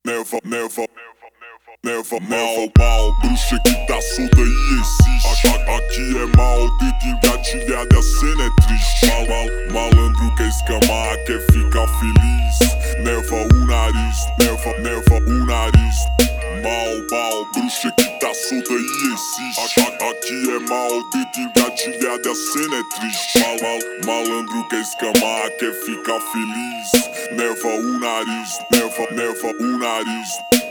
Mal, bruxa que tá solta e existe. Aqui é mal, dedo engatilhado, a cena é triste. Malandro quer escamar, quer ficar feliz. Neva o nariz, neva o nariz. Mal, bruxa que tá solta e existe. Aqui é mal, dedo engatilhado, a cena é triste. Malandro quer escamar, quer ficar feliz. Neva o nariz, neva o nariz.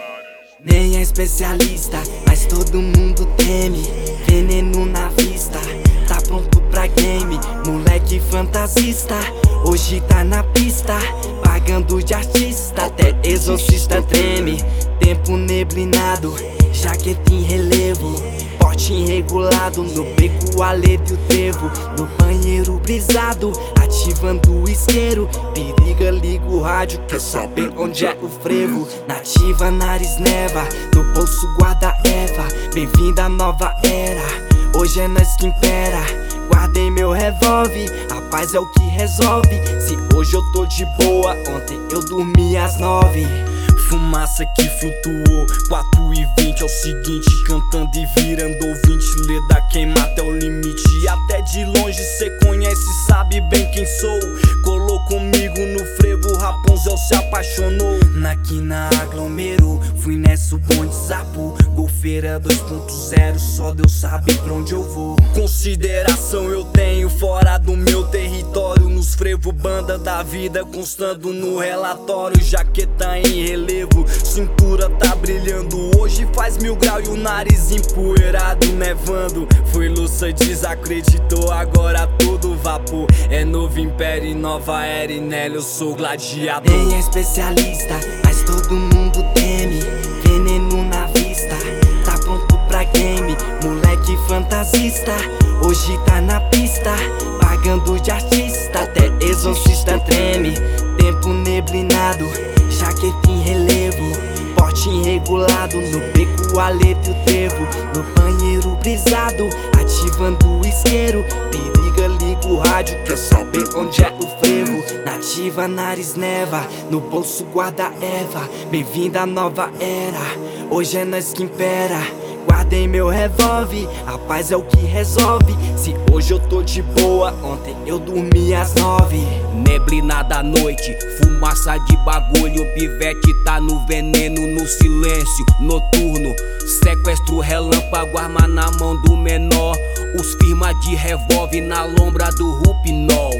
Nem é especialista, mas todo mundo teme. Veneno na vista, tá pronto pra game. Moleque fantasista, hoje tá na pista, pagando de artista, até exorcista treme. Tempo neblinado, jaqueta em relevo, porte irregulado, no beco a letra e o trevo. No banheiro brisado, ativando o isqueiro. Periga, liga o rádio, quer saber onde é o frevo. Nativa, nariz neva, no bolso guarda Eva. Bem-vinda à nova era, hoje é nós que impera. Guardei meu revólver, a paz é o que resolve. Se hoje eu tô de boa, ontem eu dormi às 9. Fumaça que flutuou, 4:20 é o seguinte, cantando e virando ouvinte. Leda queima até o limite, até de longe cê conhece, sabe bem quem sou. Colou comigo no frevo, Rapunzel se apaixonou. Na quina aglomerou, fui nessa o bonde sapo. Golfeira 2.0, só Deus sabe pra onde eu vou. Consideração eu tenho fora do meu território. Nos frevo, banda da vida, constando no relatório. Jaqueta em relevo, cintura tá brilhando. Hoje faz 1000 graus e o nariz empoeirado, nevando. Foi Lúcia, desacreditou, agora tudo vapor. É novo império e nova era, e nela eu sou gladiador. Nem é especialista, mas todo mundo teme. Veneno na vista, tá pronto pra game. Moleque fantasista, hoje tá na pista, pagando de artista, até exorcista treme. Tempo neblinado, jaqueta em relevo, porte irregulado, no beco a letra e o trevo. No banheiro brisado, ativando o isqueiro. Periga, liga o rádio, quer saber onde é o frevo. Nativa, nariz neva, no bolso guarda Eva. Bem-vinda à nova era, hoje é nós que impera. Guardei meu revólver, a paz é o que resolve. Se hoje eu tô de boa, ontem eu dormi às 9. Neblina da noite, fumaça de bagulho. Pivete tá no veneno, no silêncio noturno. Sequestro relâmpago, arma na mão do menor. Os firma de revólver na lombra do Rupinol.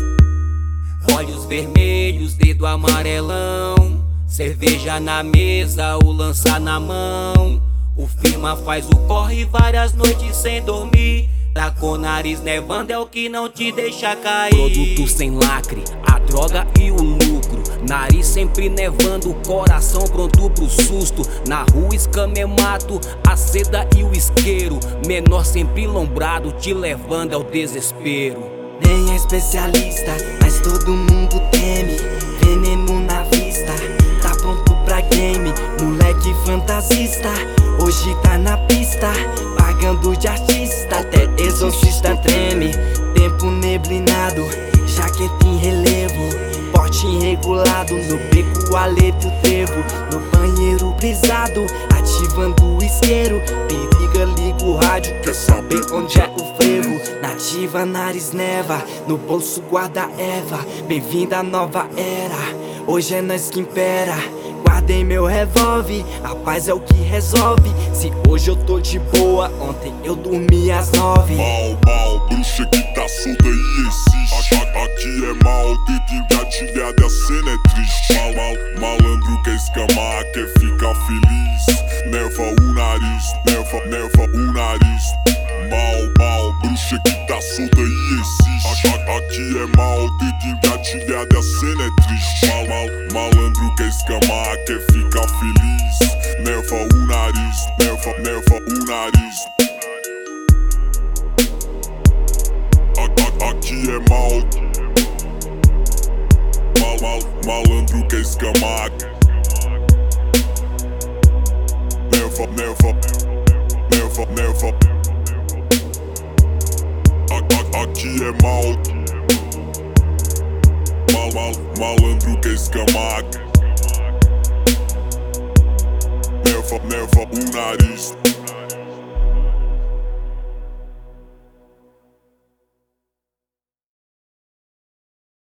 Olhos vermelhos, dedo amarelão. Cerveja na mesa, o lança na mão. O firma faz o corre várias noites sem dormir. Tá com o nariz nevando, é o que não te deixa cair. Produto sem lacre, a droga e o lucro. Nariz sempre nevando, coração pronto pro susto. Na rua escamemato, a seda e o isqueiro. Menor sempre lombrado, te levando ao desespero. Nem é especialista, mas todo mundo teme. Veneno na vista, tá pronto pra game. Moleque fantasista, hoje tá na pista, pagando de artista, até exorcista treme. Tempo neblinado, jaqueta em relevo, porte irregulado, no beco a letra e o trevo. No banheiro brisado, ativando o isqueiro. Periga, liga o rádio, quer saber onde é o frevo. Nativa, nariz neva, no bolso guarda Eva. Bem-vinda à nova era, hoje é nós que impera. Guardei meu revólver, a paz é o que resolve. Se hoje eu tô de boa, ontem eu dormi às 9. Mal, bruxa que tá solta e existe. Aqui é mal, dedo engatilhado, a cena é triste. Malandro quer escamar, quer ficar feliz. Neva o nariz, neva o nariz. Mal, bruxa que tá solta e existe. Aqui é mal, dedo engatilhado, a cena é triste. Malandro quer escamar, quer ficar feliz. Neva o nariz, neva o nariz. Aqui é mal. Malandro quer escamar. Neva. Aqui é mal. Malandro quer escamar. neva o nariz.